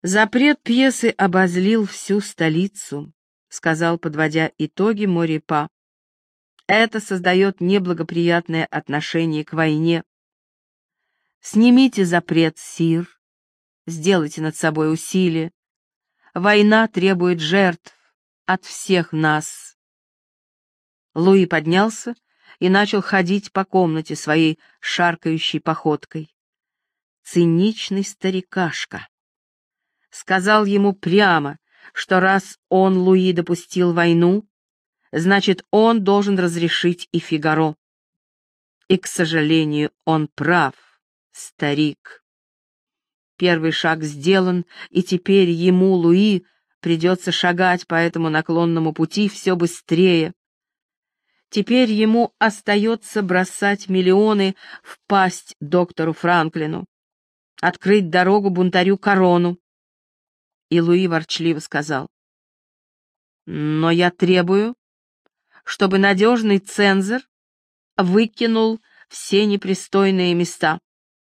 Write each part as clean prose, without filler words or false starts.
Запрет пьесы обозлил всю столицу, сказал, подводя итоги, Морипа. Это создает неблагоприятное отношение к войне. Снимите запрет, сир, сделайте над собой усилие. Война требует жертв от всех нас. Луи поднялся и начал ходить по комнате своей шаркающей походкой. Циничный старикашка. Сказал ему прямо, что раз он, Луи, допустил войну, значит, он должен разрешить и Фигаро. И, к сожалению, он прав, старик. Первый шаг сделан, и теперь ему, Луи, придется шагать по этому наклонному пути все быстрее. Теперь ему остается бросать миллионы в пасть доктору Франклину, открыть дорогу бунтарю Корону. И Луи ворчливо сказал: «Но я требую, чтобы надежный цензор выкинул все непристойные места».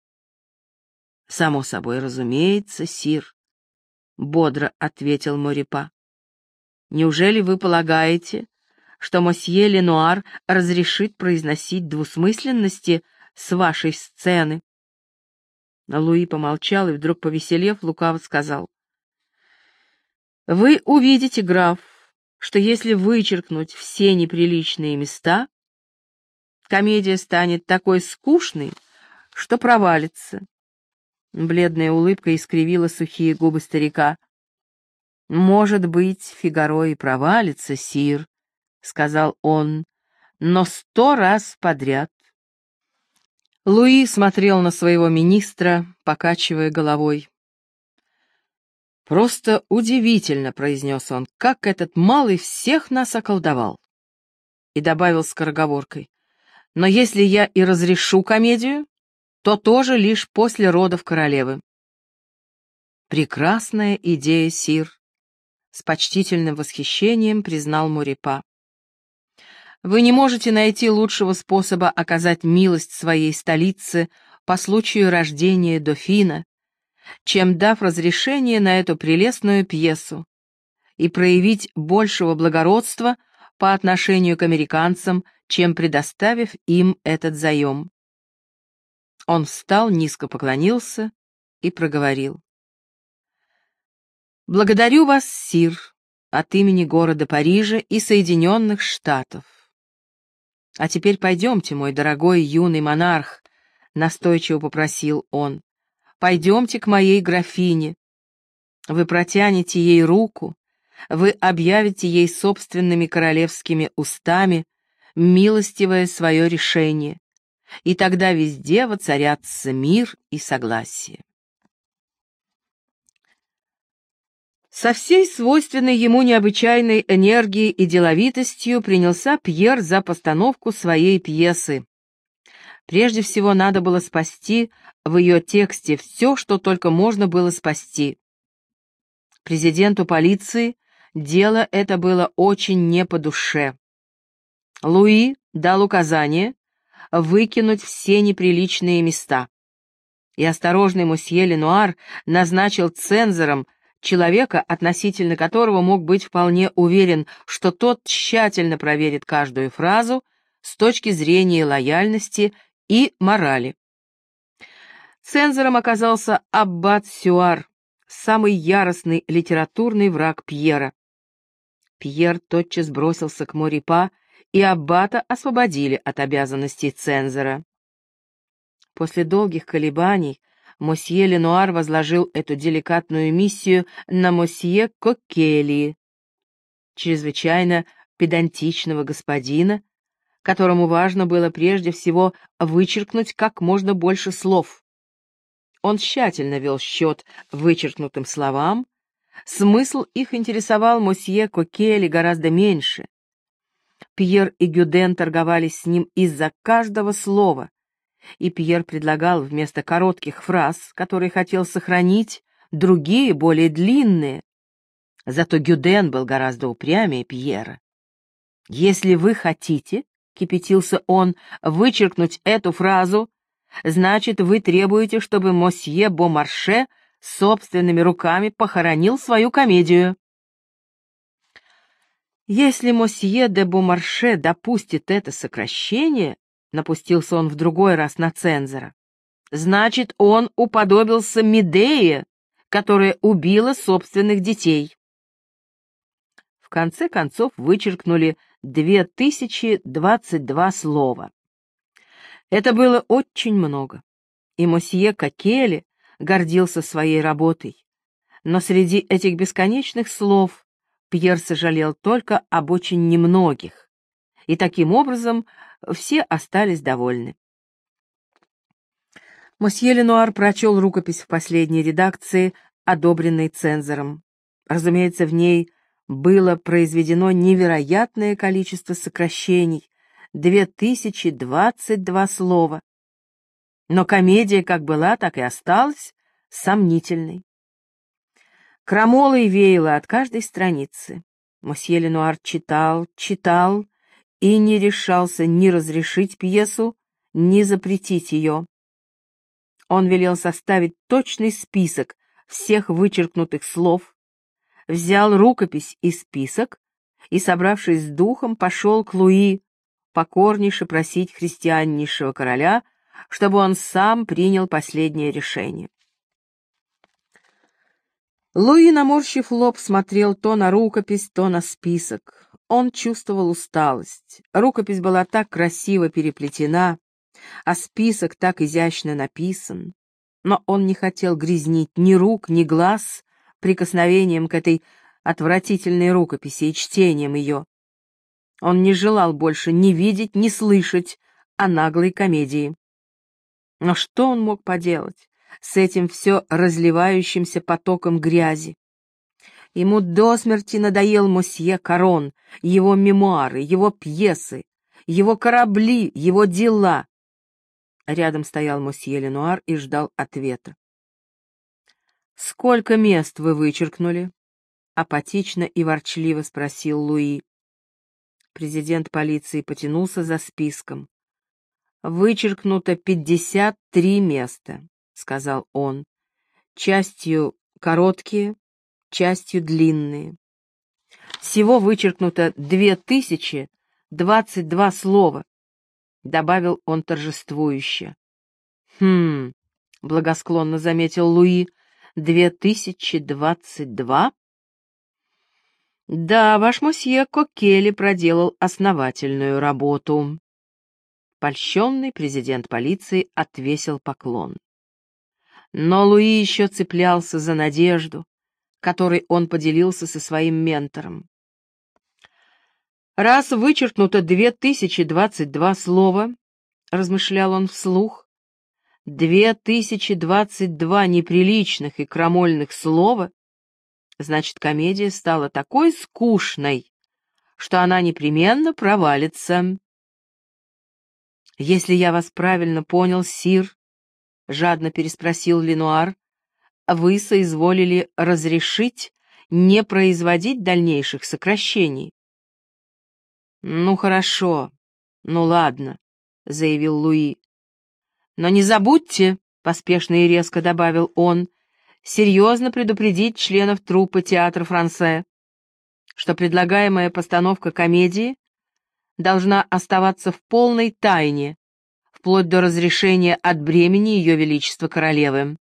«Само собой разумеется, сир», — бодро ответил Морипа. «Неужели вы полагаете, что мосье Ленуар разрешит произносить двусмысленности с вашей сцены?» Луи помолчал и, вдруг повеселев, лукаво сказал: «Вы увидите, граф, что если вычеркнуть все неприличные места, комедия станет такой скучной, что провалится». Бледная улыбка искривила сухие губы старика. «Может быть, Фигаро и провалится, сир», — сказал он, — «но 100 раз подряд». Луи смотрел на своего министра, покачивая головой. «Просто удивительно», — произнес он, — «как этот малый всех нас околдовал». И добавил скороговоркой: «Но если я и разрешу комедию, то тоже лишь после родов королевы». «Прекрасная идея, сир», — с почтительным восхищением признал Морипа. «Вы не можете найти лучшего способа оказать милость своей столице по случаю рождения дофина, чем дав разрешение на эту прелестную пьесу, и проявить большего благородства по отношению к американцам, чем предоставив им этот заем». Он встал, низко поклонился и проговорил: «Благодарю вас, сир, от имени города Парижа и Соединенных Штатов. А теперь пойдемте, мой дорогой юный монарх», — настойчиво попросил он, — «пойдемте к моей графине. Вы протянете ей руку, вы объявите ей собственными королевскими устами милостивое свое решение, и тогда везде воцарятся мир и согласие». Со всей свойственной ему необычайной энергией и деловитостью принялся Пьер за постановку своей пьесы. Прежде всего надо было спасти в ее тексте все, что только можно было спасти. Президенту полиции дело это было очень не по душе. Луи дал указание выкинуть все неприличные места, и осторожный мосье Ленуар назначил цензором человека, относительно которого мог быть вполне уверен, что тот тщательно проверит каждую фразу с точки зрения лояльности и морали. Цензором оказался аббат Сюар, самый яростный литературный враг Пьера. Пьер тотчас бросился к Морипа, и аббата освободили от обязанностей цензора. После долгих колебаний мосье Ленуар возложил эту деликатную миссию на мосье Коккели, чрезвычайно педантичного господина, которому важно было прежде всего вычеркнуть как можно больше слов. Он тщательно вел счет вычеркнутым словам, смысл их интересовал мосье Коккели гораздо меньше. Пьер и Гюден торговались с ним из-за каждого слова, и Пьер предлагал вместо коротких фраз, которые хотел сохранить, другие, более длинные. Зато Гюден был гораздо упрямее Пьера. «Если вы хотите, — кипятился он, — вычеркнуть эту фразу, значит, вы требуете, чтобы мосье Бомарше собственными руками похоронил свою комедию. Если мосье де Бомарше допустит это сокращение, напустился он в другой раз на цензора, значит, он уподобился Медее, которая убила собственных детей. В конце концов вычеркнули 2022 слова. Это было очень много, и мосье Кокеле гордился своей работой. Но среди этих бесконечных слов Пьер сожалел только об очень немногих, и таким образом все остались довольны. Мосье Ленуар прочел рукопись в последней редакции, одобренной цензором. Разумеется, в ней было произведено невероятное количество сокращений, 2022 слова. Но комедия как была, так и осталась сомнительной. Крамолой веяло от каждой страницы. Мосье Ленуар читал и не решался ни разрешить пьесу, ни запретить ее. Он велел составить точный список всех вычеркнутых слов, взял рукопись и список и, собравшись с духом, пошел к Луи покорнейше просить христианнейшего короля, чтобы он сам принял последнее решение. Луи, наморщив лоб, смотрел то на рукопись, то на список. Он чувствовал усталость. Рукопись была так красиво переплетена, а список так изящно написан. Но он не хотел грязнить ни рук, ни глаз прикосновением к этой отвратительной рукописи и чтением ее. Он не желал больше ни видеть, ни слышать о наглой комедии. Но что он мог поделать с этим все разливающимся потоком грязи? Ему до смерти надоел мосье Карон, его мемуары, его пьесы, его корабли, его дела. Рядом стоял мосье Ленуар и ждал ответа. «Сколько мест вы вычеркнули?» — апатично и ворчливо спросил Луи. Президент полиции потянулся за списком. «Вычеркнуто 53 места», — сказал он, «частью короткие, частью длинные. Всего вычеркнуто 2022 слова», — добавил он торжествующе. «Хм», — благосклонно заметил Луи, 2022? Да, ваш мосье Кокеле проделал основательную работу. Польщенный президент полиции отвесил поклон. Но Луи еще цеплялся за надежду, которой он поделился со своим ментором. «Раз вычеркнуто 2022 слова, — размышлял он вслух, — 2022 неприличных и крамольных слова, значит, комедия стала такой скучной, что она непременно провалится. «Если я вас правильно понял, сир, — жадно переспросил Ленуар, — вы соизволили разрешить не производить дальнейших сокращений?» «Ну, хорошо, ну ладно», — заявил Луи. «Но не забудьте, — поспешно и резко добавил он, — серьезно предупредить членов труппы театра Франсе, что предлагаемая постановка комедии должна оставаться в полной тайне, вплоть до разрешения от бремени Ее Величества Королевы».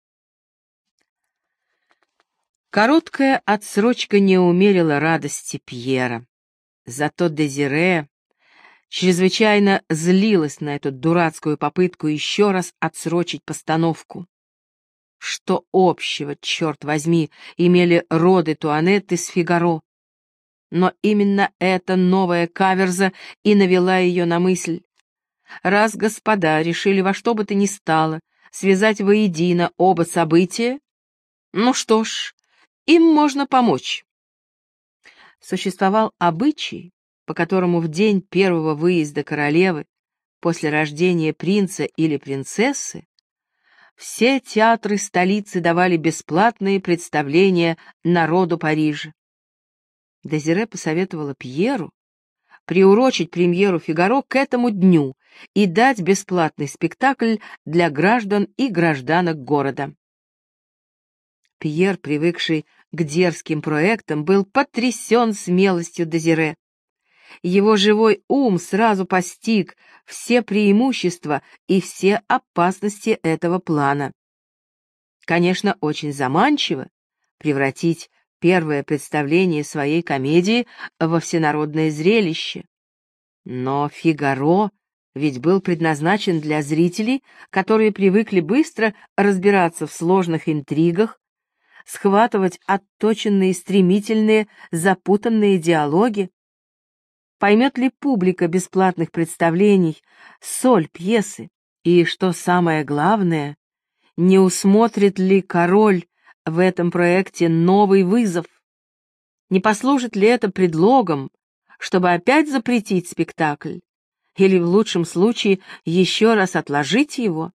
Короткая отсрочка не умерила радости Пьера. Зато Дезире чрезвычайно злилась на эту дурацкую попытку еще раз отсрочить постановку. Что общего, черт возьми, имели роды Туанетты с Фигаро? Но именно эта новая каверза и навела ее на мысль. Раз господа решили во что бы то ни стало связать воедино оба события, ну что ж, им можно помочь. Существовал обычай, по которому в день первого выезда королевы после рождения принца или принцессы все театры столицы давали бесплатные представления народу Парижа. Дезире посоветовала Пьеру приурочить премьеру «Фигаро» к этому дню и дать бесплатный спектакль для граждан и гражданок города. Пьер, привыкший к дерзким проектам, был потрясен смелостью Дезире. Его живой ум сразу постиг все преимущества и все опасности этого плана. Конечно, очень заманчиво превратить первое представление своей комедии во всенародное зрелище. Но «Фигаро» ведь был предназначен для зрителей, которые привыкли быстро разбираться в сложных интригах, схватывать отточенные, стремительные, запутанные диалоги. Поймет ли публика бесплатных представлений соль пьесы? И, что самое главное, не усмотрит ли король в этом проекте новый вызов? Не послужит ли это предлогом, чтобы опять запретить спектакль? Или, в лучшем случае, еще раз отложить его?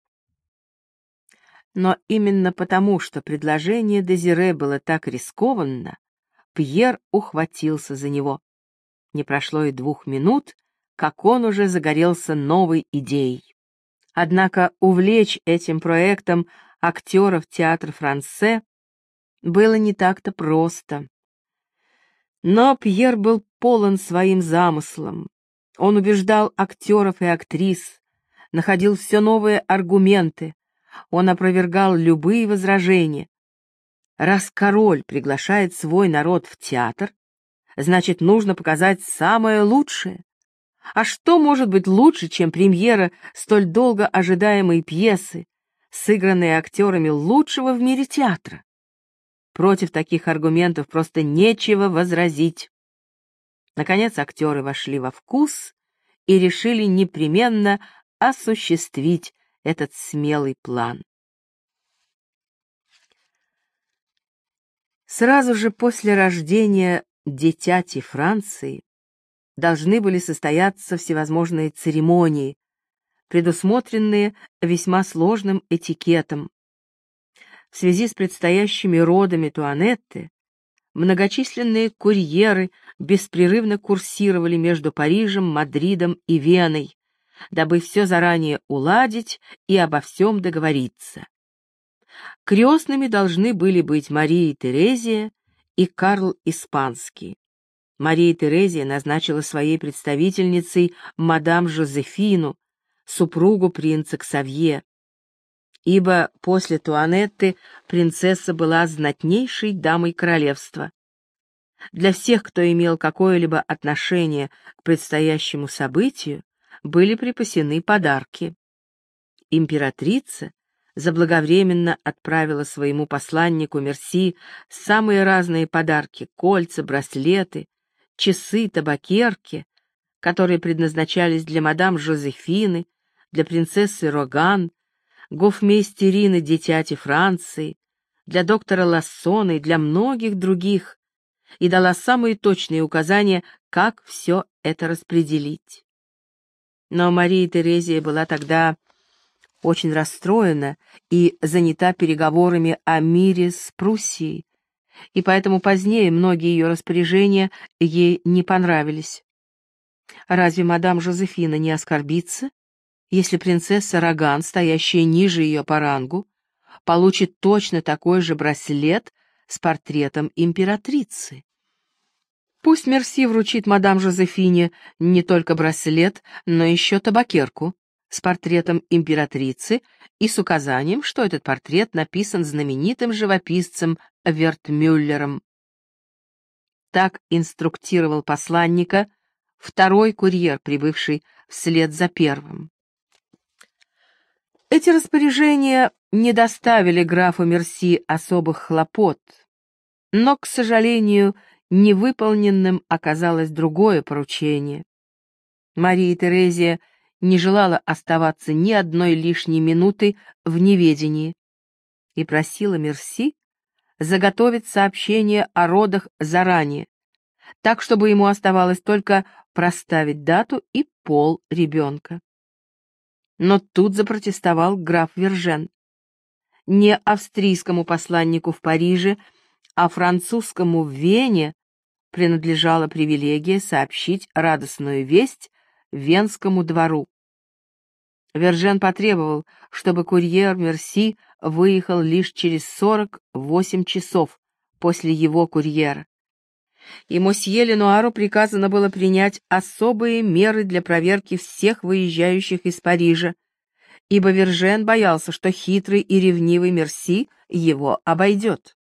Но именно потому, что предложение Дезире было так рискованно, Пьер ухватился за него. Не прошло и 2 минут, как он уже загорелся новой идеей. Однако увлечь этим проектом актеров театра Франсе было не так-то просто. Но Пьер был полон своим замыслом. Он убеждал актеров и актрис, находил все новые аргументы, он опровергал любые возражения. Раз король приглашает свой народ в театр, значит, нужно показать самое лучшее. А что может быть лучше, чем премьера столь долго ожидаемой пьесы, сыгранной актерами лучшего в мире театра? Против таких аргументов просто нечего возразить. Наконец актеры вошли во вкус и решили непременно осуществить этот смелый план. Сразу же после рождения дитяти Франции должны были состояться всевозможные церемонии, предусмотренные весьма сложным этикетом. В связи с предстоящими родами Туанетты многочисленные курьеры беспрерывно курсировали между Парижем, Мадридом и Веной, дабы все заранее уладить и обо всем договориться. Крестными должны были быть Мария Терезия и Карл Испанский. Мария Терезия назначила своей представительницей мадам Жозефину, супругу принца Ксавье, ибо после Туанетты принцесса была знатнейшей дамой королевства. Для всех, кто имел какое-либо отношение к предстоящему событию, были припасены подарки. Императрица заблаговременно отправила своему посланнику Мерси самые разные подарки: кольца, браслеты, часы, табакерки, которые предназначались для мадам Жозефины, для принцессы Роган, гофмейстерины дитяти Франции, для доктора Лассона и для многих других, и дала самые точные указания, как все это распределить. Но Мария Терезия была тогда очень расстроена и занята переговорами о мире с Пруссией, и поэтому позднее многие ее распоряжения ей не понравились. Разве мадам Жозефина не оскорбится, если принцесса Роган, стоящая ниже ее по рангу, получит точно такой же браслет с портретом императрицы? Пусть Мерси вручит мадам Жозефине не только браслет, но еще табакерку с портретом императрицы и с указанием, что этот портрет написан знаменитым живописцем Вертмюллером. Так инструктировал посланника второй курьер, прибывший вслед за первым. Эти распоряжения не доставили графу Мерси особых хлопот, но, к сожалению, невыполненным оказалось другое поручение. Мария Терезия не желала оставаться ни одной лишней минуты в неведении и просила Мерси заготовить сообщение о родах заранее, так, чтобы ему оставалось только проставить дату и пол ребенка. Но тут запротестовал граф Вержен. Не австрийскому посланнику в Париже, а французскому в Вене принадлежала привилегия сообщить радостную весть Венскому двору. Вержен потребовал, чтобы курьер Мерси выехал лишь через 48 часов после его курьера. И мосье Ленуару приказано было принять особые меры для проверки всех выезжающих из Парижа, ибо Вержен боялся, что хитрый и ревнивый Мерси его обойдет.